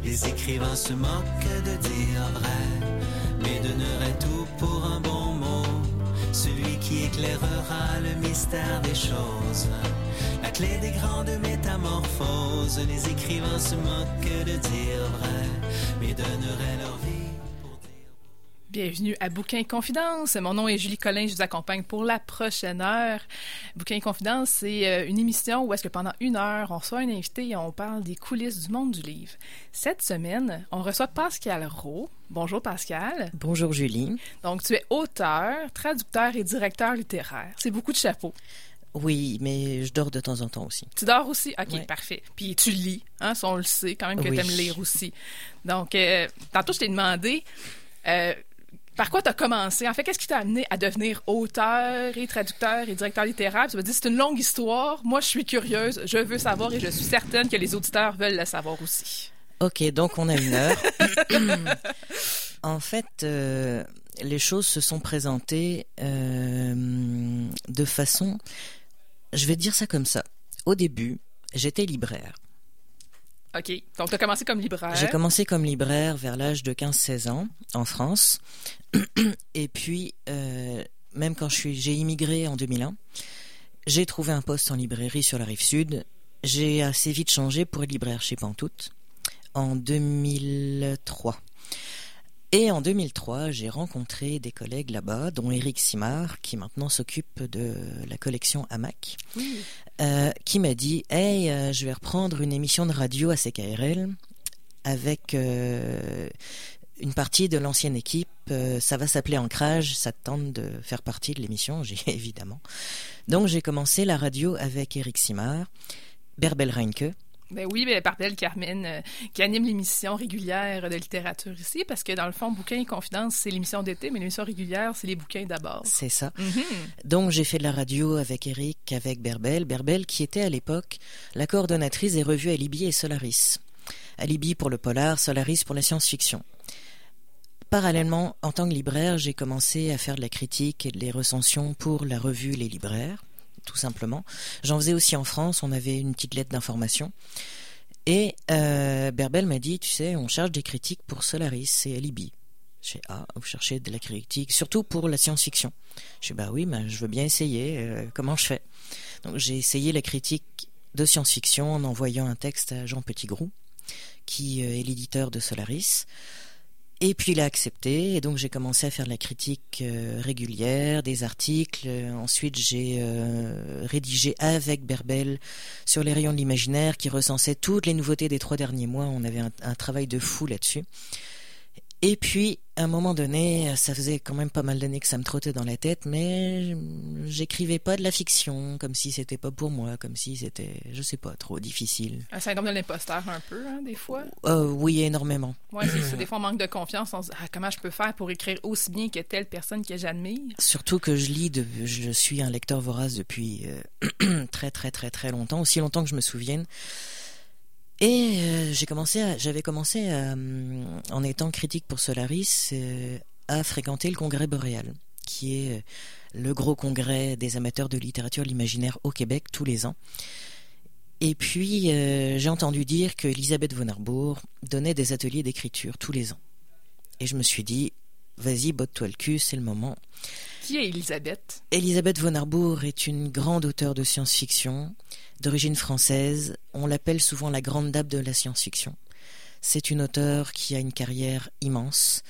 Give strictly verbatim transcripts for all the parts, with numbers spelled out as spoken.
Les écrivains se moquent de dire vrai, mais donneraient tout pour un bon mot. Celui qui éclairera le mystère des choses, la clé des grandes métamorphoses. Les écrivains se moquent de dire vrai, mais donneraient leur vie. Bienvenue à Bouquin Confidence. Mon nom est Julie Collin, je vous accompagne pour la prochaine heure. Bouquin Confidence, c'est une émission où est-ce que pendant une heure, on reçoit un invité et on parle des coulisses du monde du livre. Cette semaine, on reçoit Pascal Rowe. Bonjour Pascal. Bonjour Julie. Donc tu es auteur, traducteur et directeur littéraire. C'est beaucoup de chapeaux. Oui, mais je dors de temps en temps aussi. Tu dors aussi? OK, ouais. Parfait. Puis tu lis, hein, ça on le sait quand même que oui. tu aimes lire aussi. Donc, euh, tantôt je t'ai demandé... Euh, Par quoi tu as commencé? En fait, qu'est-ce qui t'a amené à devenir auteur et traducteur et directeur littéraire? Tu m'as dit, c'est une longue histoire. Moi, je suis curieuse, je veux savoir et je suis certaine que les auditeurs veulent le savoir aussi. OK, donc on a une heure. En fait, euh, les choses se sont présentées euh, de façon... Je vais dire ça comme ça. Au début, j'étais libraire. OK. Donc, tu as commencé comme libraire. J'ai commencé comme libraire vers l'âge de quinze seize ans, en France. Et puis, euh, même quand je suis, j'ai immigré en deux mille un, j'ai trouvé un poste en librairie sur la Rive-Sud. J'ai assez vite changé pour être libraire chez Pantoute en deux mille trois. Et en deux mille trois, j'ai rencontré des collègues là-bas, dont Éric Simard, qui maintenant s'occupe de la collection Hamac, oui. euh, qui m'a dit « Hey, euh, je vais reprendre une émission de radio à C K R L avec euh, une partie de l'ancienne équipe. Euh, ça va s'appeler Ancrage, ça te tente de faire partie de l'émission ?» J'ai évidemment. Donc j'ai commencé la radio avec Éric Simard, Berbel Reinke. Ben oui, ben Barbel Carmen, euh, qui anime l'émission régulière de littérature ici, parce que dans le fond, Bouquin et Confidence, c'est l'émission d'été, mais l'émission régulière, c'est les bouquins d'abord. C'est ça. Mm-hmm. Donc j'ai fait de la radio avec Eric, avec Berbel. Berbel qui était à l'époque la coordonnatrice des revues Alibi et Solaris. Alibi pour le polar, Solaris pour la science-fiction. Parallèlement, en tant que libraire, j'ai commencé à faire de la critique et des recensions pour la revue Les Libraires, tout simplement. J'en faisais aussi en France, on avait une petite lettre d'information. Et euh, Berbel m'a dit, tu sais, on cherche des critiques pour Solaris et Alibi. Je dis, ah, vous cherchez de la critique, surtout pour la science-fiction. Je dis, bah oui, bah, je veux bien essayer, euh, comment je fais? Donc j'ai essayé la critique de science-fiction en envoyant un texte à Jean Petitgrou, qui euh, est l'éditeur de Solaris. Et puis il a accepté, et donc j'ai commencé à faire de la critique euh, régulière, des articles. Euh, ensuite j'ai euh, rédigé avec Berbel sur les rayons de l'imaginaire qui recensait toutes les nouveautés des trois derniers mois. On avait un, un travail de fou là-dessus. Et puis, à un moment donné, ça faisait quand même pas mal d'années que ça me trottait dans la tête, mais j'écrivais pas de la fiction, comme si c'était pas pour moi, comme si c'était, je sais pas, trop difficile. Un syndrome de l'imposteur un peu, hein, des fois? Euh, oui, énormément. Oui, c'est ça. Des fois, on manque de confiance. On se dit, ah, comment je peux faire pour écrire aussi bien que telle personne que j'admire? Surtout que je lis, de, je suis un lecteur vorace depuis euh, très, très, très, très longtemps, aussi longtemps que je me souvienne. Et euh, j'ai commencé à, j'avais commencé à, euh, en étant critique pour Solaris euh, à fréquenter le congrès Boréal, qui est euh, le gros congrès des amateurs de littérature de l'imaginaire au Québec tous les ans. Et puis euh, j'ai entendu dire que Elisabeth von Arbour donnait des ateliers d'écriture tous les ans. Et je me suis dit, vas-y, botte-toi le cul, c'est le moment. Qui est Elisabeth? Elisabeth von Arbour est une grande auteure de science-fiction, d'origine française. On l'appelle souvent la grande dame de la science-fiction. C'est une auteure qui a une carrière immense,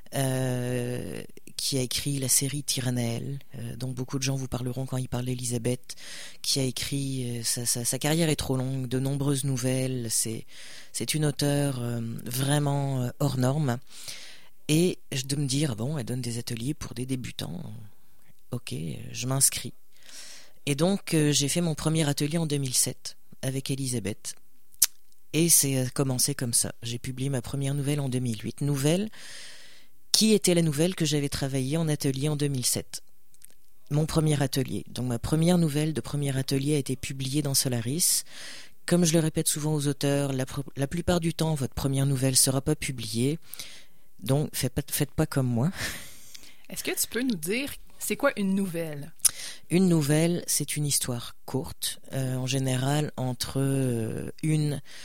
euh, qui a écrit la série Tyrannael, euh, dont beaucoup de gens vous parleront quand ils parlent d'Elisabeth, qui a écrit, euh, sa, sa, sa carrière est trop longue, de nombreuses nouvelles. C'est, c'est une auteure euh, vraiment euh, hors norme. Et de me dire, bon, elle donne des ateliers pour des débutants. Ok, je m'inscris. Et donc, euh, j'ai fait mon premier atelier en deux mille sept avec Elisabeth. Et c'est commencé comme ça. J'ai publié ma première nouvelle en deux mille huit. Nouvelle qui était la nouvelle que j'avais travaillée en atelier en deux mille sept. Mon premier atelier. Donc, ma première nouvelle de premier atelier a été publiée dans Solaris. Comme je le répète souvent aux auteurs, la, pr- la plupart du temps, votre première nouvelle ne sera pas publiée. Donc, faites pas, faites pas comme moi. Est-ce que tu peux nous dire, c'est quoi une nouvelle? Une nouvelle, c'est une histoire courte, euh, en général entre euh, une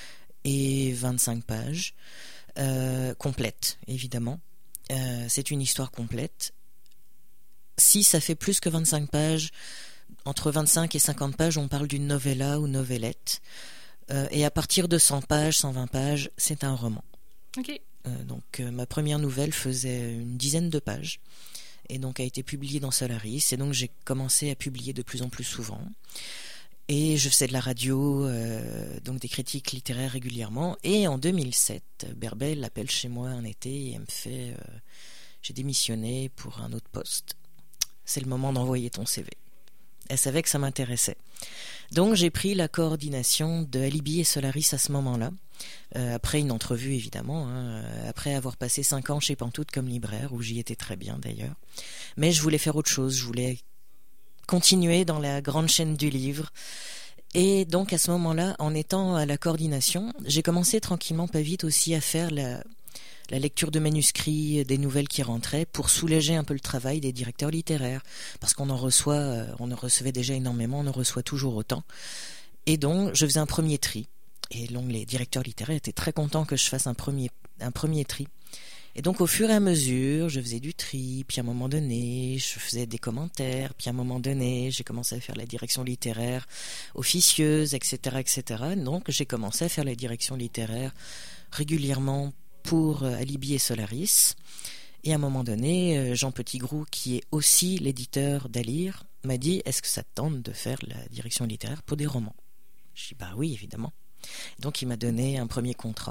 et vingt-cinq pages, euh, complète, évidemment. Euh, c'est une histoire complète. Si ça fait plus que vingt-cinq pages, entre vingt-cinq et cinquante pages, on parle d'une novella ou novellette. Euh, et à partir de cent pages, cent vingt pages, c'est un roman. OK. Euh, donc, euh, ma première nouvelle faisait une dizaine de pages, et donc a été publiée dans Solaris, et donc j'ai commencé à publier de plus en plus souvent. Et je faisais de la radio, euh, donc des critiques littéraires régulièrement. Et en deux mille sept, Berbel appelle chez moi un été et elle me fait euh, « J'ai démissionné pour un autre poste. C'est le moment d'envoyer ton C V. » Elle savait que ça m'intéressait. Donc j'ai pris la coordination de Alibi et Solaris à ce moment-là, euh, après une entrevue évidemment, hein, après avoir passé cinq ans chez Pantoute comme libraire, où j'y étais très bien d'ailleurs. Mais je voulais faire autre chose, je voulais continuer dans la grande chaîne du livre. Et donc à ce moment-là, en étant à la coordination, j'ai commencé tranquillement, pas vite aussi, à faire la, la lecture de manuscrits, des nouvelles qui rentraient, pour soulager un peu le travail des directeurs littéraires, parce qu'on en reçoit, on en recevait déjà énormément, on en reçoit toujours autant. Et donc je faisais un premier tri. Et donc les directeurs littéraires étaient très contents que je fasse un premier, un premier tri. Et donc au fur et à mesure, je faisais du tri, puis à un moment donné, je faisais des commentaires, puis à un moment donné, j'ai commencé à faire la direction littéraire officieuse, et cetera, et cetera. Donc j'ai commencé à faire la direction littéraire régulièrement pour Alibi et Solaris. Et à un moment donné, Jean Petitgrou, qui est aussi l'éditeur d'Alire, m'a dit « Est-ce que ça te tente de faire la direction littéraire pour des romans ?» Je dis « Bah oui, évidemment. » Donc il m'a donné un premier contrat.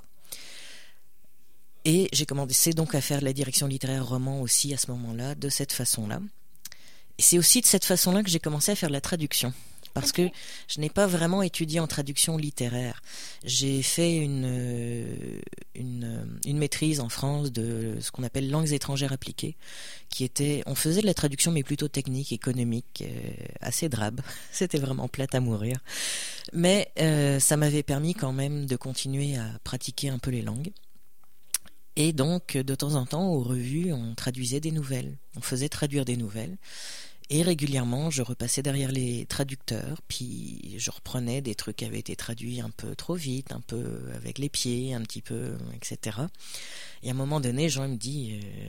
Et j'ai commencé donc à faire la direction littéraire roman aussi à ce moment-là, de cette façon-là. Et c'est aussi de cette façon-là que j'ai commencé à faire la traduction. Parce que je n'ai pas vraiment étudié en traduction littéraire. J'ai fait une, une, une maîtrise en France de ce qu'on appelle langues étrangères appliquées, qui était, on faisait de la traduction mais plutôt technique, économique, euh, assez drabe. C'était vraiment plate à mourir. Mais euh, ça m'avait permis quand même de continuer à pratiquer un peu les langues. Et donc, de temps en temps, aux revues, on traduisait des nouvelles. On faisait traduire des nouvelles. Et régulièrement, je repassais derrière les traducteurs, puis je reprenais des trucs qui avaient été traduits un peu trop vite, un peu avec les pieds, un petit peu, et cetera. Et à un moment donné, Jean me dit euh,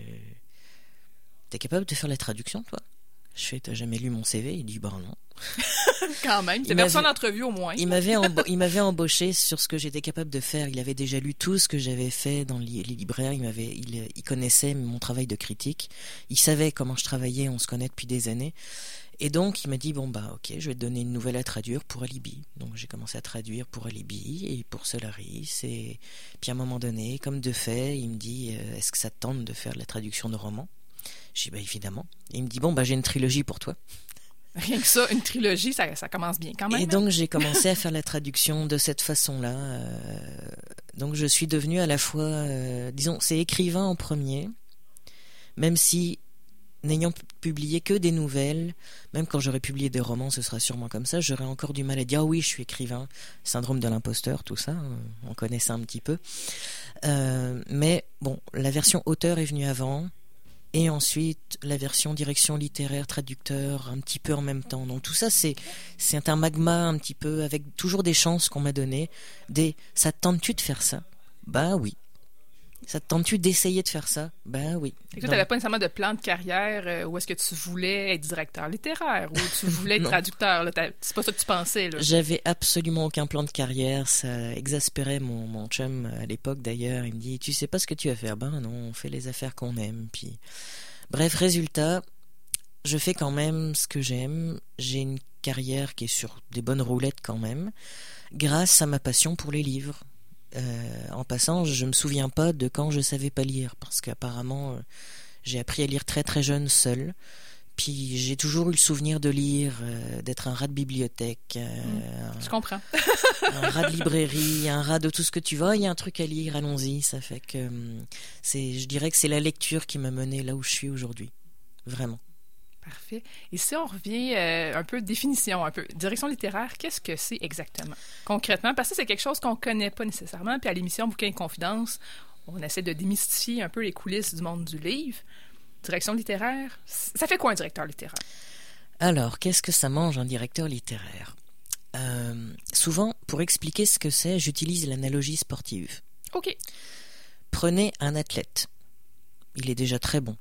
« T'es capable de faire la traduction, toi ?» Je fais « T'as jamais lu mon C V ?» Il dit « Ben non. » Quand même, c'est personne d'entrevue au moins. Il m'avait, emba- il m'avait embauché sur ce que j'étais capable de faire. Il avait déjà lu tout ce que j'avais fait dans les, les libraires. Il m'avait, il, il connaissait mon travail de critique. Il savait comment je travaillais. On se connaît depuis des années. Et donc, il m'a dit, bon, bah, ok, je vais te donner une nouvelle à traduire pour Alibi. Donc, j'ai commencé à traduire pour Alibi et pour Solaris. Et puis, à un moment donné, comme de fait, il me dit, euh, est-ce que ça te tente de faire la traduction de romans? Je dis, bah, évidemment. Et il me dit, bon, bah, j'ai une trilogie pour toi. Rien que ça, une trilogie, ça, ça commence bien quand même. Et donc, j'ai commencé à faire la traduction de cette façon-là. Euh, donc, je suis devenue à la fois, euh, disons, c'est écrivain en premier, même si, n'ayant publié que des nouvelles, même quand j'aurais publié des romans, ce sera sûrement comme ça, j'aurais encore du mal à dire, ah oui, je suis écrivain, syndrome de l'imposteur, tout ça, on connaît ça un petit peu. Euh, mais, bon, la version auteur est venue avant, et ensuite la version direction littéraire, traducteur, un petit peu en même temps. Donc tout ça, c'est, c'est un magma un petit peu, avec toujours des chances qu'on m'a données. Des « ça te tente-tu de faire ça ?» Bah oui. Ça te tente-tu d'essayer de faire ça? Ben oui. Et toi, tu n'avais pas nécessairement de plan de carrière euh, où est-ce que tu voulais être directeur littéraire ou tu voulais être traducteur. Là, c'est pas ça que tu pensais. Là. J'avais absolument aucun plan de carrière. Ça exaspérait mon, mon chum à l'époque d'ailleurs. Il me dit, tu sais pas ce que tu vas faire? Ben non, on fait les affaires qu'on aime. Puis... Bref, résultat, je fais quand même ce que j'aime. J'ai une carrière qui est sur des bonnes roulettes quand même, grâce à ma passion pour les livres. Euh, en passant, je me souviens pas de quand je savais pas lire, parce qu'apparemment euh, j'ai appris à lire très très jeune seul. Puis j'ai toujours eu le souvenir de lire, euh, d'être un rat de bibliothèque, euh, mmh, je comprends. un rat de librairie, un rat de tout ce que tu veux. Il y a un truc à lire, allons-y. Ça fait que c'est, je dirais que c'est la lecture qui m'a mené là où je suis aujourd'hui, vraiment. Parfait. Et si on revient euh, un peu définition, un peu direction littéraire, qu'est-ce que c'est exactement, concrètement? Parce que c'est quelque chose qu'on ne connaît pas nécessairement. Puis à l'émission Bouquins et Confidences, on essaie de démystifier un peu les coulisses du monde du livre. Direction littéraire, ça fait quoi un directeur littéraire? Alors, qu'est-ce que ça mange un directeur littéraire? Euh, souvent, pour expliquer ce que c'est, j'utilise l'analogie sportive. OK. Prenez un athlète. Il est déjà très bon.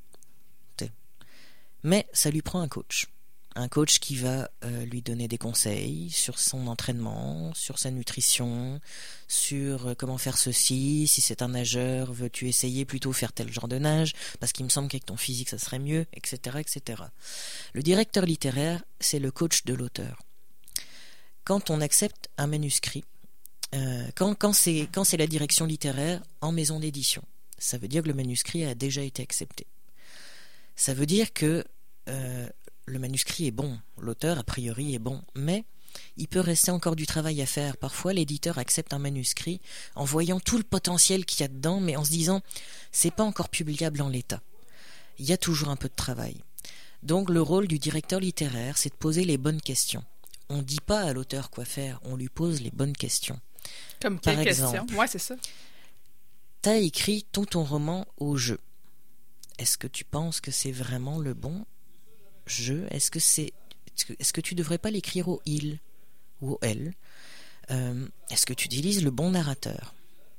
Mais ça lui prend un coach. Un coach qui va euh, lui donner des conseils sur son entraînement, sur sa nutrition, sur euh, comment faire ceci. Si c'est un nageur, veux-tu essayer plutôt faire tel genre de nage, parce qu'il me semble qu'avec ton physique ça serait mieux, et cetera, et cetera. Le directeur littéraire, c'est le coach de l'auteur. Quand on accepte un manuscrit, euh, quand, quand, c'est, quand c'est la direction littéraire en maison d'édition, ça veut dire que le manuscrit a déjà été accepté. Ça veut dire que euh, le manuscrit est bon, l'auteur a priori est bon, mais il peut rester encore du travail à faire. Parfois l'éditeur accepte un manuscrit en voyant tout le potentiel qu'il y a dedans, mais en se disant c'est pas encore publiable en l'état. Il y a toujours un peu de travail. Donc le rôle du directeur littéraire, c'est de poser les bonnes questions. On ne dit pas à l'auteur quoi faire, on lui pose les bonnes questions. Comme quelle Par question? exemple, Ouais, c'est ça. t'as écrit tout ton roman au jeu. Est-ce que tu penses que c'est vraiment le bon jeu? Est-ce que c'est, est-ce que tu devrais pas l'écrire au il ou au elle? euh, Est-ce que tu utilises le bon narrateur?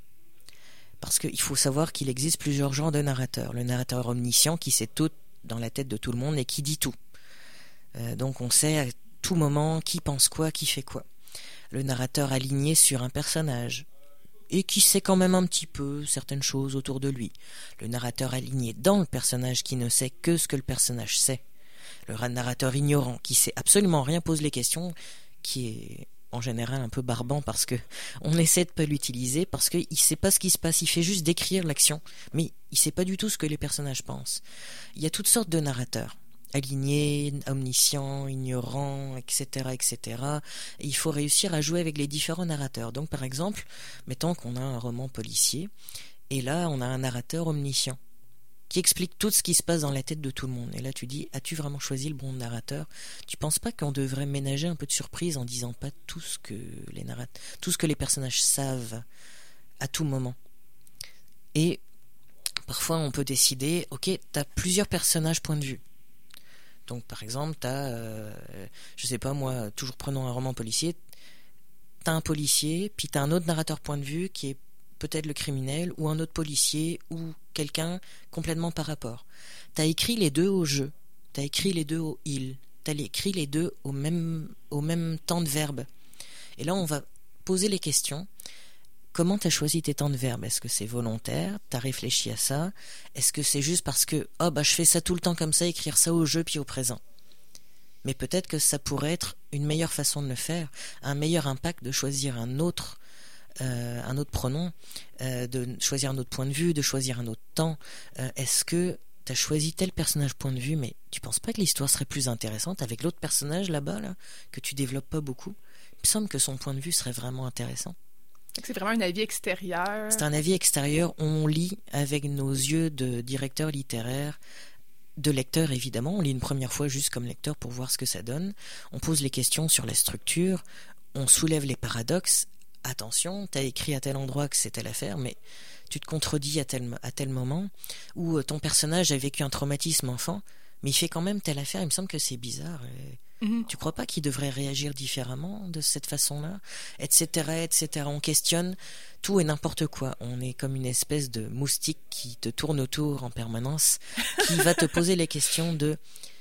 Parce qu'il faut savoir qu'il existe plusieurs genres de narrateurs. Le narrateur omniscient qui sait tout dans la tête de tout le monde et qui dit tout. Euh, donc on sait à tout moment qui pense quoi, qui fait quoi. Le narrateur aligné sur un personnage et qui sait quand même un petit peu certaines choses autour de lui. Le narrateur aligné dans le personnage qui ne sait que ce que le personnage sait. Le narrateur ignorant qui sait absolument rien, pose les questions, qui est en général un peu barbant parce que on essaie de pas l'utiliser parce qu'il sait pas ce qui se passe, il fait juste décrire l'action, mais il sait pas du tout ce que les personnages pensent. Il y a toutes sortes de narrateurs. Aligné, omniscient, ignorant, et cetera, et cetera. Et il faut réussir à jouer avec les différents narrateurs. Donc, par exemple, mettons qu'on a un roman policier, et là, on a un narrateur omniscient qui explique tout ce qui se passe dans la tête de tout le monde. Et là, tu dis, as-tu vraiment choisi le bon narrateur? Tu penses pas qu'on devrait ménager un peu de surprise en disant pas tout ce que les narrat- tout ce que les personnages savent à tout moment? Et parfois, on peut décider, ok, t'as plusieurs personnages point de vue. Donc, par exemple, t'as, euh, je sais pas moi, toujours prenons un roman policier, t'as un policier, puis t'as un autre narrateur point de vue qui est peut-être le criminel, ou un autre policier, ou quelqu'un complètement par rapport. T'as écrit les deux au jeu, t'as écrit les deux au il, t'as écrit les deux au même, au même temps de verbe. Et là, on va poser les questions. Comment t'as choisi tes temps de verbe? Est-ce que c'est volontaire? T'as réfléchi à ça? Est-ce que c'est juste parce que oh bah je fais ça tout le temps comme ça, écrire ça au jeu puis au présent? Mais peut-être que ça pourrait être une meilleure façon de le faire, un meilleur impact de choisir un autre, euh, un autre pronom, euh, de choisir un autre point de vue, de choisir un autre temps. Euh, est-ce que t'as choisi tel personnage point de vue, mais tu penses pas que l'histoire serait plus intéressante avec l'autre personnage là-bas là, que tu développes pas beaucoup? Il me semble que son point de vue serait vraiment intéressant. C'est vraiment un avis extérieur. C'est un avis extérieur. On lit avec nos yeux de directeur littéraire, de lecteur évidemment. On lit une première fois juste comme lecteur pour voir ce que ça donne. On pose les questions sur la structure. On soulève les paradoxes. Attention, t'as écrit à tel endroit que c'est telle affaire, mais tu te contredis à tel, à tel moment. Ou ton personnage a vécu un traumatisme enfant, mais il fait quand même telle affaire. Il me semble que c'est bizarre. Et... Mm-hmm. Tu crois pas qu'il devrait réagir différemment de cette façon-là, etc., et cetera. On questionne tout et n'importe quoi. On est comme une espèce de moustique qui te tourne autour en permanence, qui va te poser les questions de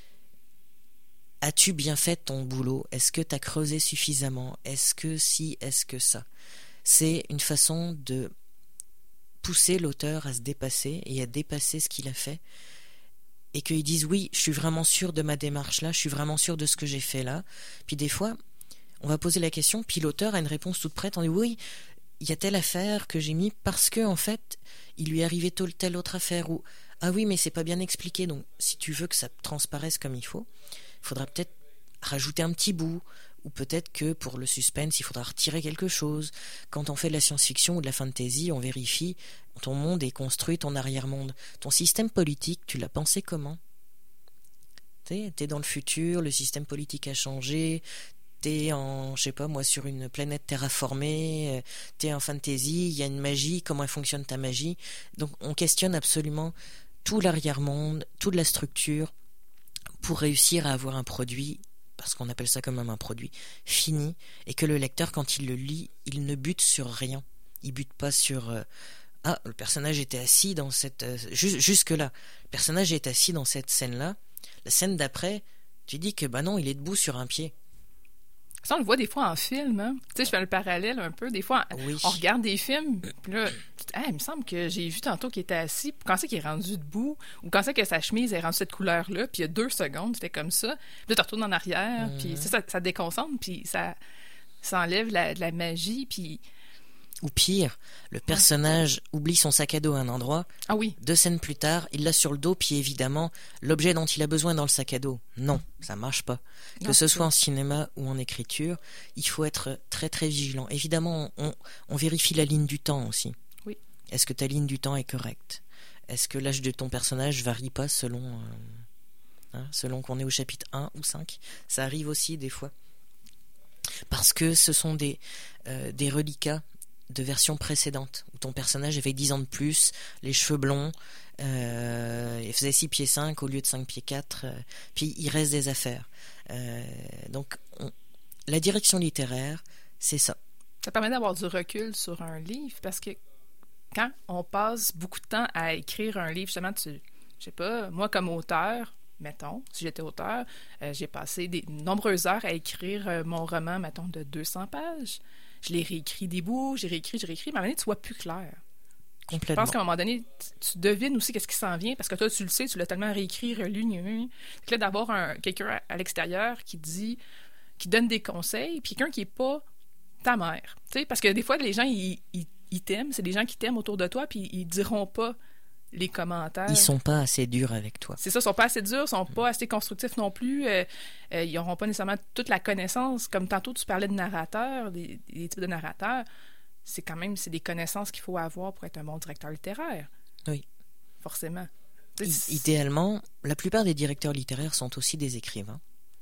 as-tu bien fait ton boulot? Est-ce que t'as creusé suffisamment? Est-ce que si? Est-ce que ça? C'est une façon de pousser l'auteur à se dépasser et à dépasser ce qu'il a fait. Et qu'ils disent oui, je suis vraiment sûr de ma démarche là, je suis vraiment sûr de ce que j'ai fait là. Puis des fois, on va poser la question, puis l'auteur a une réponse toute prête, on dit oui, il y a telle affaire que j'ai mis parce que en fait, il lui est arrivé telle, telle autre affaire, ou ah oui, mais c'est pas bien expliqué, donc si tu veux que ça transparaisse comme il faut, il faudra peut-être rajouter un petit bout, ou peut-être que pour le suspense, il faudra retirer quelque chose. Quand on fait de la science-fiction ou de la fantasy, on vérifie ton monde est construit, ton arrière-monde. Ton système politique, tu l'as pensé comment? T'es, t'es dans le futur, le système politique a changé, t'es en, je sais pas moi, sur une planète terraformée, t'es en fantasy, il y a une magie, comment elle fonctionne ta magie? Donc on questionne absolument tout l'arrière-monde, toute la structure, pour réussir à avoir un produit parce qu'on appelle ça quand même un produit fini, et que le lecteur, quand il le lit, il ne bute sur rien. Il bute pas sur euh, ah, le personnage était assis dans cette euh, ju- jusque là. Le personnage est assis dans cette scène-là. La scène d'après, tu dis que bah non, il est debout sur un pied. Ça, on le voit des fois en film. Hein? Tu sais, je fais le parallèle un peu. Des fois, oui. on regarde des films, puis là, ah, il me semble que j'ai vu tantôt qu'il était assis, puis quand c'est qu'il est rendu debout, ou quand c'est que sa chemise est rendue cette couleur-là, puis il y a deux secondes, c'était comme ça. Puis là, tu retournes en arrière, mm-hmm. puis ça, ça, ça déconcentre, puis ça, ça enlève la, la magie, puis... Ou pire, le personnage ouais. oublie son sac à dos à un endroit. Ah oui. Deux scènes plus tard, il l'a sur le dos, puis évidemment, l'objet dont il a besoin dans le sac à dos. Non, ça marche pas. Non, que ce soit en cinéma ou en écriture, il faut être très très vigilant. Évidemment, on, on vérifie la ligne du temps aussi. Oui. Est-ce que ta ligne du temps est correcte? Est-ce que l'âge de ton personnage varie pas selon, euh, hein, selon qu'on est au chapitre un ou cinq? Ça arrive aussi des fois. Parce que ce sont des, euh, des reliquats de versions précédentes, où ton personnage avait dix ans de plus, les cheveux blonds, euh, il faisait six pieds cinq au lieu de cinq pieds quatre, euh, puis il reste des affaires. Euh, donc, on, la direction littéraire, c'est ça. Ça permet d'avoir du recul sur un livre, parce que quand on passe beaucoup de temps à écrire un livre, justement, tu, je sais pas, moi comme auteur, mettons, si j'étais auteur, euh, j'ai passé des nombreuses heures à écrire euh, mon roman, mettons, de deux cents pages. Je l'ai réécrit des bouts, j'ai réécrit, j'ai réécrit, mais à un moment donné, tu vois plus clair. Complètement. Je pense qu'à un moment donné, tu, tu devines aussi qu'est-ce qui s'en vient, parce que toi, tu le sais, tu l'as tellement réécrit, relu, donc là, d'avoir un, quelqu'un à, à l'extérieur qui dit, qui donne des conseils, puis quelqu'un qui n'est pas ta mère. Tu sais, parce que des fois, les gens, ils, ils, ils t'aiment, c'est des gens qui t'aiment autour de toi, puis ils diront pas les commentaires. Ils sont pas assez durs avec toi. C'est ça, ils sont pas assez durs, ils sont pas assez constructifs non plus. Euh, euh, ils n'auront pas nécessairement toute la connaissance. Comme tantôt, tu parlais de narrateurs, des, des types de narrateurs. C'est quand même c'est des connaissances qu'il faut avoir pour être un bon directeur littéraire. Oui. Forcément. I- idéalement, la plupart des directeurs littéraires sont aussi des écrivains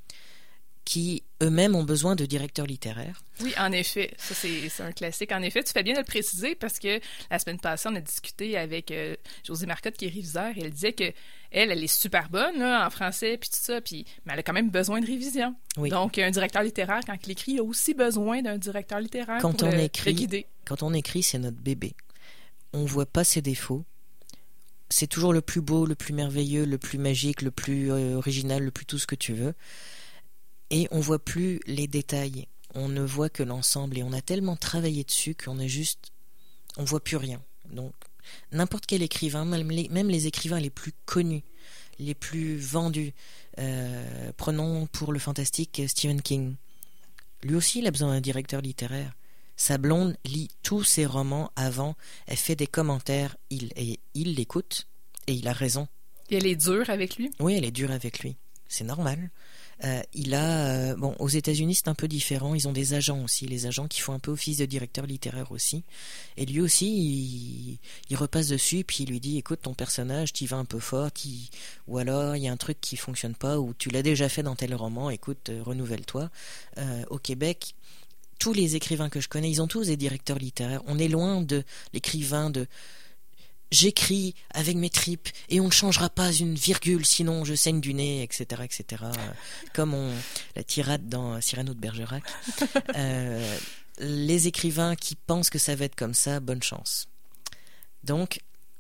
qui eux-mêmes ont besoin de directeurs littéraires. Oui, en effet. Ça, c'est, c'est un classique. En effet, tu fais bien de le préciser parce que la semaine passée, on a discuté avec euh, Josée Marcotte, qui est réviseur, et elle disait que elle, elle est super bonne là, en français, puis tout ça, puis, mais elle a quand même besoin de révision. Oui. Donc, un directeur littéraire, quand il écrit, il a aussi besoin d'un directeur littéraire quand pour on le, écrit, le guider. Quand on écrit, c'est notre bébé. On voit pas ses défauts. C'est toujours le plus beau, le plus merveilleux, le plus magique, le plus euh, original, le plus tout ce que tu veux. Et on voit plus les détails, on ne voit que l'ensemble, et on a tellement travaillé dessus qu'on est juste, on voit plus rien. Donc n'importe quel écrivain, même les, même les écrivains les plus connus, les plus vendus, euh, prenons pour le fantastique Stephen King, lui aussi il a besoin d'un directeur littéraire. Sa blonde lit tous ses romans avant, elle fait des commentaires, il, et il l'écoute, et il a raison. Et elle est dure avec lui? Oui, elle est dure avec lui, c'est normal. Euh, il a euh, bon aux États-Unis c'est un peu différent, ils ont des agents aussi, les agents qui font un peu office de directeur littéraire aussi, et lui aussi il, il repasse dessus puis il lui dit écoute ton personnage t'y vas un peu fort, t'y... ou alors il y a un truc qui fonctionne pas, ou tu l'as déjà fait dans tel roman, écoute euh, renouvelle-toi. Euh, au Québec tous les écrivains que je connais ils ont tous des directeurs littéraires, on est loin de l'écrivain de j'écris avec mes tripes et on ne changera pas une virgule sinon je saigne du nez, et cetera, et cetera. Comme on, la tirade dans Cyrano de Bergerac. euh, les écrivains qui pensent que ça va être comme ça, bonne chance. Donc,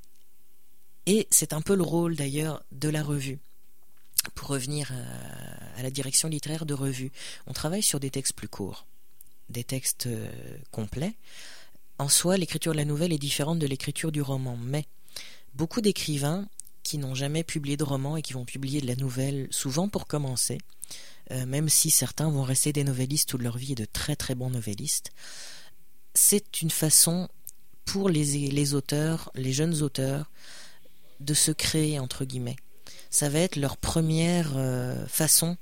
et c'est un peu le rôle d'ailleurs de la revue. Pour revenir à, à la direction littéraire de revue, on travaille sur des textes plus courts, des textes euh, complets. En soi, l'écriture de la nouvelle est différente de l'écriture du roman, mais beaucoup d'écrivains qui n'ont jamais publié de roman et qui vont publier de la nouvelle, souvent pour commencer, euh, même si certains vont rester des novellistes toute leur vie et de très très bons novellistes, c'est une façon pour les, les auteurs, les jeunes auteurs, de se créer, entre guillemets. Ça va être leur première euh, façon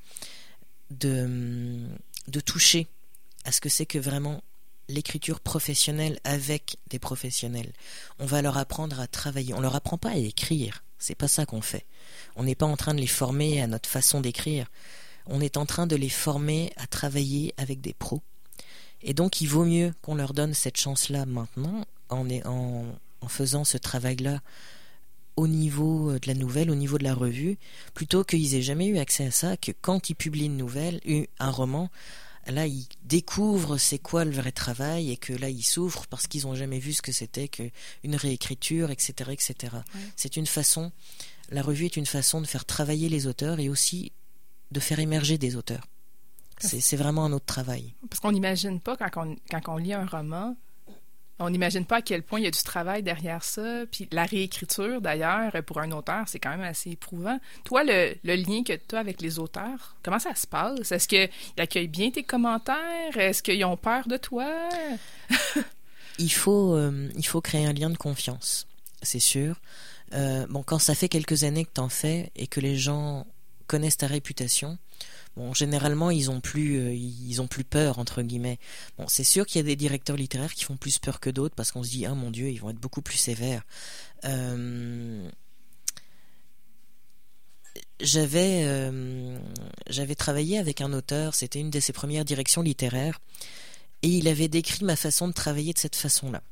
de, de toucher à ce que c'est que vraiment l'écriture professionnelle avec des professionnels. On va leur apprendre à travailler. On leur apprend pas à écrire. C'est pas ça qu'on fait. On n'est pas en train de les former à notre façon d'écrire. On est en train de les former à travailler avec des pros. Et donc, il vaut mieux qu'on leur donne cette chance-là maintenant, en, en, en faisant ce travail-là au niveau de la nouvelle, au niveau de la revue, plutôt qu'ils aient jamais eu accès à ça, que quand ils publient une nouvelle, un roman, là ils découvrent c'est quoi le vrai travail et que là ils souffrent parce qu'ils n'ont jamais vu ce que c'était qu'une réécriture, et cetera, et cetera. Ouais. C'est une façon, la revue est une façon de faire travailler les auteurs et aussi de faire émerger des auteurs. C'est, c'est vraiment un autre travail. Parce qu'on n'imagine pas quand on, quand on lit un roman, on n'imagine pas à quel point il y a du travail derrière ça. Puis la réécriture, d'ailleurs, pour un auteur, c'est quand même assez éprouvant. Toi, le, le lien que tu as avec les auteurs, comment ça se passe? Est-ce qu'ils accueillent bien tes commentaires? Est-ce qu'ils ont peur de toi? il, faut, euh, il faut créer un lien de confiance, c'est sûr. Euh, bon, quand ça fait quelques années que tu en fais et que les gens connaissent ta réputation, bon, généralement, ils ont plus, euh, ils ont plus peur, entre guillemets. Bon, c'est sûr qu'il y a des directeurs littéraires qui font plus peur que d'autres parce qu'on se dit, ah mon Dieu, ils vont être beaucoup plus sévères. Euh... J'avais, euh... j'avais travaillé avec un auteur, c'était une de ses premières directions littéraires, et il avait décrit ma façon de travailler de cette façon-là.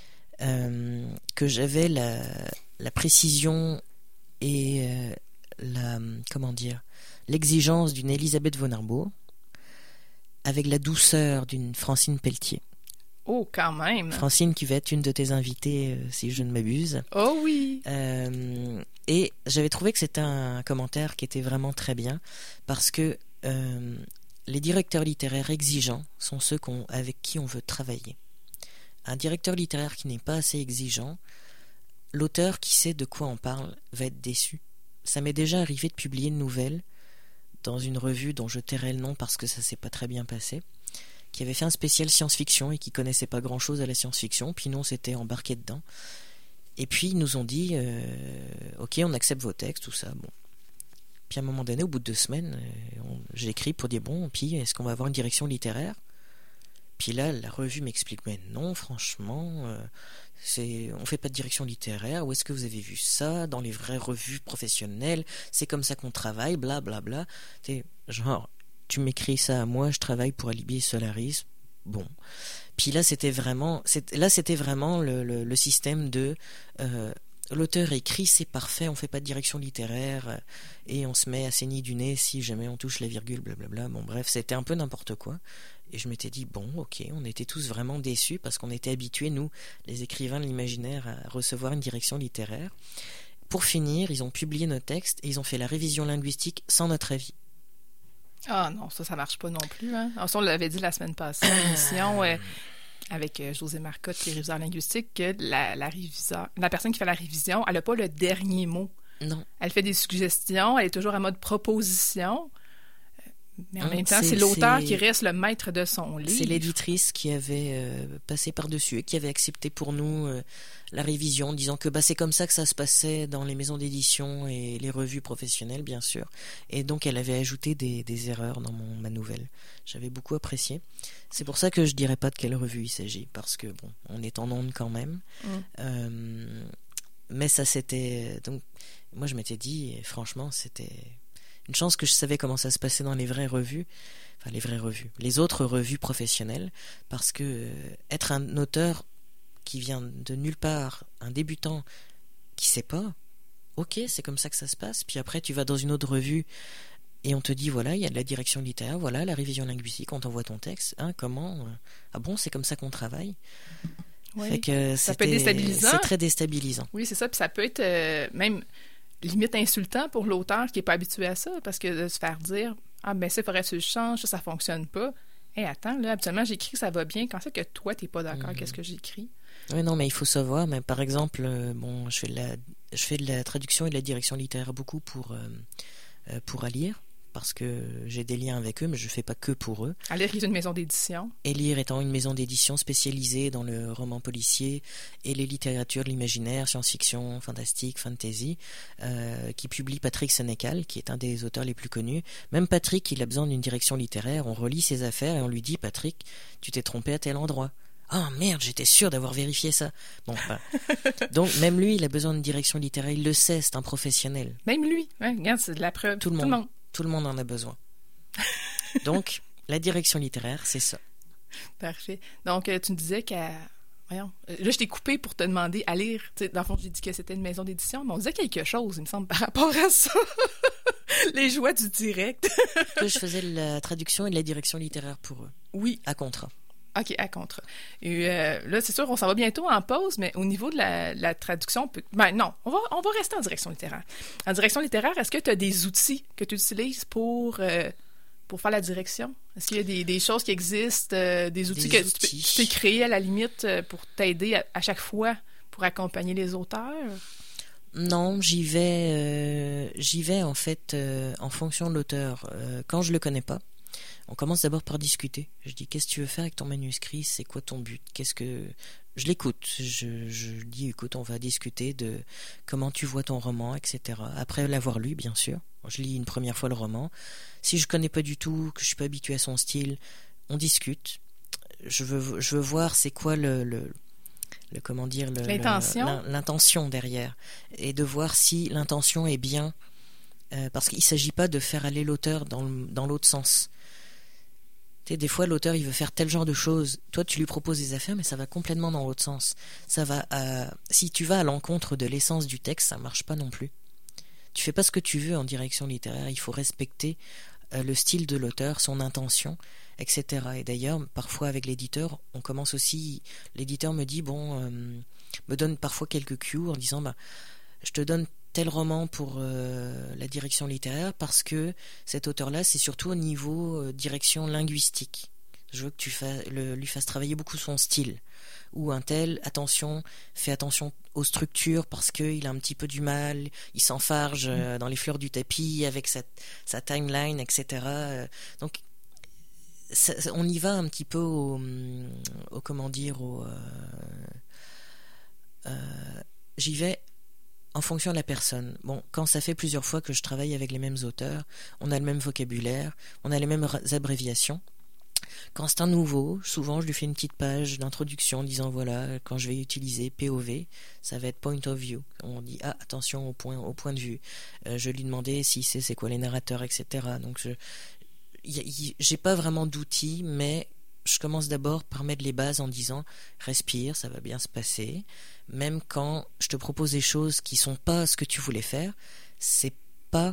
Euh... Que j'avais la, la précision et euh, la, comment dire, l'exigence d'une Élisabeth von Arbour avec la douceur d'une Francine Pelletier. Oh, quand même! Francine qui va être une de tes invitées, euh, si je ne m'abuse. Oh oui! Euh, et j'avais trouvé que c'était un commentaire qui était vraiment très bien parce que euh, les directeurs littéraires exigeants sont ceux qu'on, avec qui on veut travailler. Un directeur littéraire qui n'est pas assez exigeant, l'auteur qui sait de quoi on parle va être déçu. Ça m'est déjà arrivé de publier une nouvelle dans une revue dont je tairai le nom parce que ça s'est pas très bien passé, qui avait fait un spécial science-fiction et qui connaissait pas grand-chose à la science-fiction, puis nous on s'était embarqués dedans. Et puis ils nous ont dit euh, ok, on accepte vos textes, tout ça, bon. Puis à un moment donné, au bout de deux semaines, euh, on, j'écris pour dire bon, puis est-ce qu'on va avoir une direction littéraire? Puis là, la revue m'explique mais non, franchement, euh, c'est, on fait pas de direction littéraire. Où est-ce que vous avez vu ça dans les vraies revues professionnelles? C'est comme ça qu'on travaille, bla bla bla. T'es genre, tu m'écris ça à moi, je travaille pour Alibi et Solaris. Bon. Puis là, c'était vraiment, c'est, là, c'était vraiment le, le, le système de euh, l'auteur écrit, c'est parfait, on fait pas de direction littéraire euh, et on se met à saigner du nez si jamais on touche la virgule, blablabla. Bon, bref, c'était un peu n'importe quoi. Et je m'étais dit, bon, ok, on était tous vraiment déçus parce qu'on était habitués, nous, les écrivains de l'imaginaire, à recevoir une direction littéraire. Pour finir, ils ont publié nos textes et ils ont fait la révision linguistique sans notre avis. Ah non, ça, ça marche pas non plus. Hein? Alors, ça, on l'avait dit la semaine passée, à l'émission, euh, avec euh, José Marcotte, qui est réviseur linguistique, que la, la, réviseur, la personne qui fait la révision, elle n'a pas le dernier mot. Non. Elle fait des suggestions, elle est toujours en mode proposition. Mais en hein, même temps, c'est, c'est l'auteur c'est... qui reste le maître de son livre. C'est l'éditrice qui avait euh, passé par-dessus et qui avait accepté pour nous euh, la révision, disant que bah, c'est comme ça que ça se passait dans les maisons d'édition et les revues professionnelles, bien sûr. Et donc, elle avait ajouté des, des erreurs dans mon, ma nouvelle. J'avais beaucoup apprécié. C'est pour ça que je dirais pas de quelle revue il s'agit, parce que, bon, on est en ondes quand même. Mm. Euh, mais ça, c'était... Donc, moi, je m'étais dit, franchement, c'était... une chance que je savais comment ça se passait dans les vraies revues, enfin les vraies revues, les autres revues professionnelles, parce que euh, être un auteur qui vient de nulle part, un débutant qui sait pas, ok, c'est comme ça que ça se passe, puis après tu vas dans une autre revue et on te dit voilà, il y a de la direction littéraire, voilà, la révision linguistique, on t'envoie ton texte, hein, comment, ah bon, c'est comme ça qu'on travaille. Oui, fait que ça peut être déstabilisant. C'est très déstabilisant. Oui, c'est ça, puis ça peut être euh, même limite insultant pour l'auteur qui n'est pas habitué à ça, parce que de se faire dire « Ah, ben ça, il faudrait que tu le changes, ça, ça fonctionne pas. » Hé, hey, attends, là, habituellement, j'écris que ça va bien. Quand c'est que toi, tu n'es pas d'accord, mmh. qu'est-ce que j'écris? Oui, non, mais il faut savoir, mais par exemple, euh, bon, je fais, de la, je fais de la traduction et de la direction littéraire beaucoup pour, euh, euh, pour Alire, parce que j'ai des liens avec eux, mais je ne fais pas que pour eux. Alire est une maison d'édition. Alire étant une maison d'édition spécialisée dans le roman policier et les littératures de l'imaginaire, science-fiction, fantastique, fantasy, euh, qui publie Patrick Sénécal, qui est un des auteurs les plus connus. Même Patrick, il a besoin d'une direction littéraire, on relit ses affaires et on lui dit « Patrick, tu t'es trompé à tel endroit ». « Ah oh, merde, j'étais sûr d'avoir vérifié ça. » Bon, bah. Donc même lui, il a besoin d'une direction littéraire, il le sait, c'est un professionnel. Même lui, ouais, regarde, c'est de la preuve. Tout le monde. Tout le monde. Tout le monde en a besoin. Donc, la direction littéraire, c'est ça. Parfait. Donc, euh, tu me disais qu'à Voyons. Là, je t'ai coupé pour te demander à lire. T'sais, dans le fond, j'ai dit que c'était une maison d'édition, mais on disait quelque chose, il me semble, par rapport à ça. Les joies du direct. Que je faisais la traduction et de la direction littéraire pour eux. Oui. À contrat. OK, à contrat. Et euh, là, c'est sûr, on s'en va bientôt en pause, mais au niveau de la, la traduction, peut... ben non, on va, on va rester en direction littéraire. En direction littéraire, est-ce que tu as des outils que tu utilises pour, euh, pour faire la direction? Est-ce qu'il y a des, des choses qui existent, euh, des outils des que outils. Tu, peux, tu t'es créé à la limite pour t'aider à, à chaque fois pour accompagner les auteurs? Non, j'y vais, euh, j'y vais en fait euh, en fonction de l'auteur. Euh, quand je le connais pas, on commence d'abord par discuter. Je dis qu'est-ce que tu veux faire avec ton manuscrit, c'est quoi ton but, qu'est-ce que je l'écoute. Je, je dis écoute, on va discuter de comment tu vois ton roman, et cetera. Après l'avoir lu, bien sûr, je lis une première fois le roman. Si je connais pas du tout, que je suis pas habitué à son style, on discute. Je veux, je veux voir c'est quoi le, le Le, comment dire le, l'intention. Le, l'intention derrière, et de voir si l'intention est bien, euh, parce qu'il ne s'agit pas de faire aller l'auteur dans, le, dans l'autre sens. Tu sais, des fois l'auteur il veut faire tel genre de choses, toi tu lui proposes des affaires mais ça va complètement dans l'autre sens. Ça va à, si tu vas à l'encontre de l'essence du texte, ça marche pas non plus. Tu fais pas ce que tu veux en direction littéraire, il faut respecter euh, le style de l'auteur, son intention, et cetera. Et d'ailleurs, parfois avec l'éditeur, on commence aussi. L'éditeur me dit bon, euh, me donne parfois quelques cues en disant bah, je te donne tel roman pour euh, la direction littéraire parce que cet auteur-là, c'est surtout au niveau euh, direction linguistique. Je veux que tu fa- le, lui fasses travailler beaucoup son style. Ou un tel, attention, fais attention aux structures parce qu'il a un petit peu du mal, il s'enfarge euh, dans les fleurs du tapis avec sa, sa timeline, et cetera. Donc Ça, on y va un petit peu au, au comment dire au, euh, euh, j'y vais en fonction de la personne. Bon, quand ça fait plusieurs fois que je travaille avec les mêmes auteurs, on a le même vocabulaire, on a les mêmes abréviations. Quand c'est un nouveau, souvent je lui fais une petite page d'introduction en disant voilà, quand je vais utiliser P O V, ça va être point of view. On dit ah attention au point, au point de vue. Euh, je lui demandais si c'est c'est quoi les narrateurs, et cetera. Donc je j'ai pas vraiment d'outils, mais je commence d'abord par mettre les bases en disant respire, ça va bien se passer. Même quand je te propose des choses qui sont pas ce que tu voulais faire, c'est pas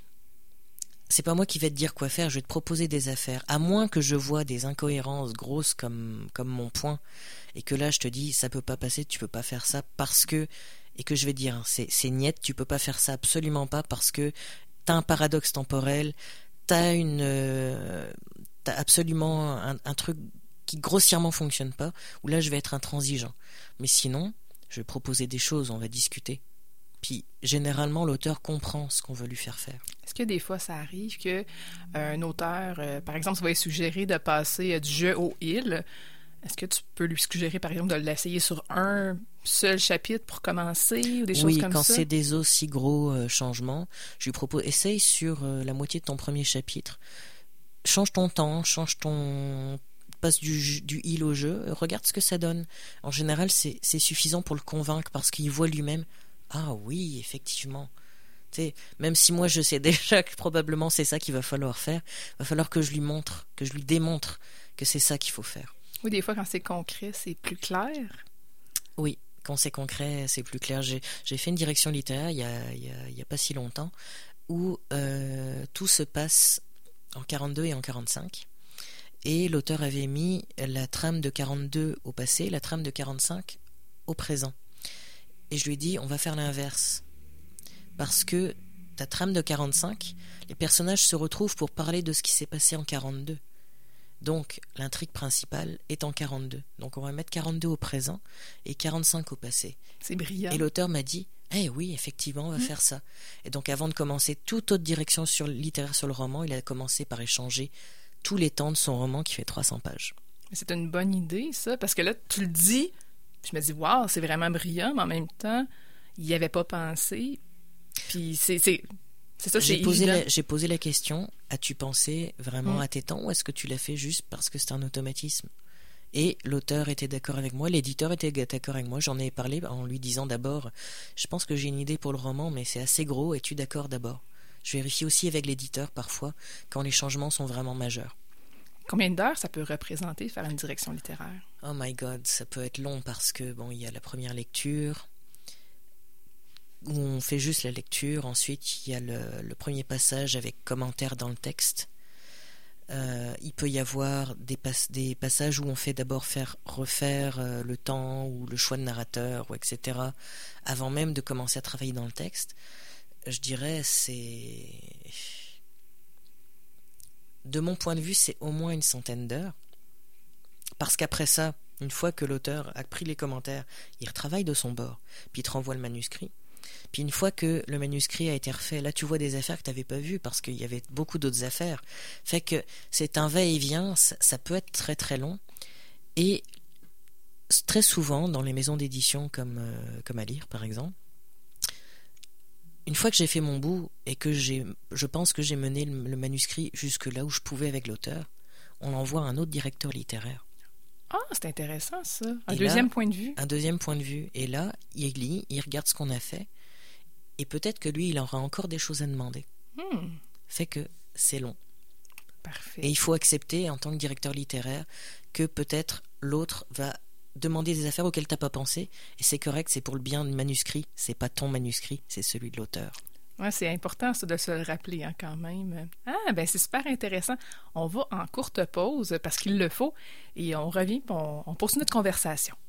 c'est pas moi qui vais te dire quoi faire, je vais te proposer des affaires. À moins que je vois des incohérences grosses comme comme mon point et que là je te dis ça peut pas passer, tu peux pas faire ça parce que, et que je vais te dire c'est c'est niette, tu peux pas faire ça absolument pas parce que t'as un paradoxe temporel. T'as une, euh, t'as absolument un, un truc qui grossièrement fonctionne pas, où là je vais être intransigeant. Mais sinon, je vais proposer des choses, on va discuter. Puis généralement l'auteur comprend ce qu'on veut lui faire faire. Est-ce que des fois ça arrive que euh, un auteur, euh, par exemple, ça va lui suggérer de passer euh, du jeu au il? Est-ce que tu peux lui suggérer, par exemple, de l'essayer sur un seul chapitre pour commencer ou des choses oui, comme ça? Oui, quand c'est des aussi gros euh, changements, je lui propose, essaye sur euh, la moitié de ton premier chapitre. Change ton temps, change ton... passe du, du il au jeu, regarde ce que ça donne. En général, c'est, c'est suffisant pour le convaincre parce qu'il voit lui-même « Ah oui, effectivement ». T'sais, même si moi je sais déjà que probablement c'est ça qu'il va falloir faire, il va falloir que je lui montre, que je lui démontre que c'est ça qu'il faut faire. Oui, des fois, quand c'est concret, c'est plus clair. Oui, quand c'est concret, c'est plus clair. J'ai, j'ai fait une direction littéraire il y a, il y a, il y a pas si longtemps où euh, tout se passe en quarante-deux et en quarante-cinq. Et l'auteur avait mis la trame de quarante-deux au passé, la trame de quarante-cinq au présent. Et je lui ai dit, on va faire l'inverse. Parce que ta trame de quarante-cinq, les personnages se retrouvent pour parler de ce qui s'est passé en quarante-deux. Donc, l'intrigue principale est en quarante-deux. Donc, on va mettre quarante-deux au présent et quarante-cinq au passé. C'est brillant. Et l'auteur m'a dit, eh oui, effectivement, on va mmh. faire ça. Et donc, avant de commencer toute autre direction sur, littéraire sur le roman, il a commencé par échanger tous les temps de son roman qui fait trois cents pages. C'est une bonne idée, ça, parce que là, tu le dis, je me dis, waouh, c'est vraiment brillant, mais en même temps, il n'y avait pas pensé. Puis, c'est... c'est... C'est ça, j'ai, c'est posé la, j'ai posé la question, as-tu pensé vraiment mmh. à tes temps ou est-ce que tu l'as fait juste parce que c'est un automatisme? Et l'auteur était d'accord avec moi, l'éditeur était d'accord avec moi, j'en ai parlé en lui disant d'abord, je pense que j'ai une idée pour le roman mais c'est assez gros, es-tu d'accord d'abord? Je vérifie aussi avec l'éditeur parfois quand les changements sont vraiment majeurs. Combien d'heures ça peut représenter faire une direction littéraire? Oh my God, ça peut être long parce que, bon, il y a la première lecture où on fait juste la lecture. Ensuite, il y a le, le premier passage avec commentaires dans le texte. Euh, il peut y avoir des, pas- des passages où on fait d'abord faire refaire euh, le temps ou le choix de narrateur, ou et cetera, avant même de commencer à travailler dans le texte. Je dirais, c'est... De mon point de vue, c'est au moins une centaine d'heures. Parce qu'après ça, une fois que l'auteur a pris les commentaires, il retravaille de son bord, puis il te renvoie le manuscrit. Puis une fois que le manuscrit a été refait, là tu vois des affaires que tu n'avais pas vues parce qu'il y avait beaucoup d'autres affaires. Fait que c'est un va-et-vient, ça, ça peut être très très long. Et très souvent, dans les maisons d'édition comme, euh, comme à lire par exemple, une fois que j'ai fait mon bout et que j'ai, je pense que j'ai mené le, le manuscrit jusque là où je pouvais avec l'auteur, on l'envoie à un autre directeur littéraire. Ah, c'est intéressant ça. Un Et deuxième là, point de vue. Un deuxième point de vue. Et là, il lit, il regarde ce qu'on a fait. Et peut-être que lui, il aura encore des choses à demander. Hmm, Fait que c'est long. parfait. Et il faut accepter, en tant que directeur littéraire, que peut-être l'autre va demander des affaires auxquelles tu n'as pas pensé. Et c'est correct, c'est pour le bien du manuscrit. C'est pas ton manuscrit, c'est celui de l'auteur. Ouais, c'est important ça, de se le rappeler hein, quand même. Ah, ben c'est super intéressant. On va en courte pause parce qu'il le faut et on revient et on, on poursuit notre conversation.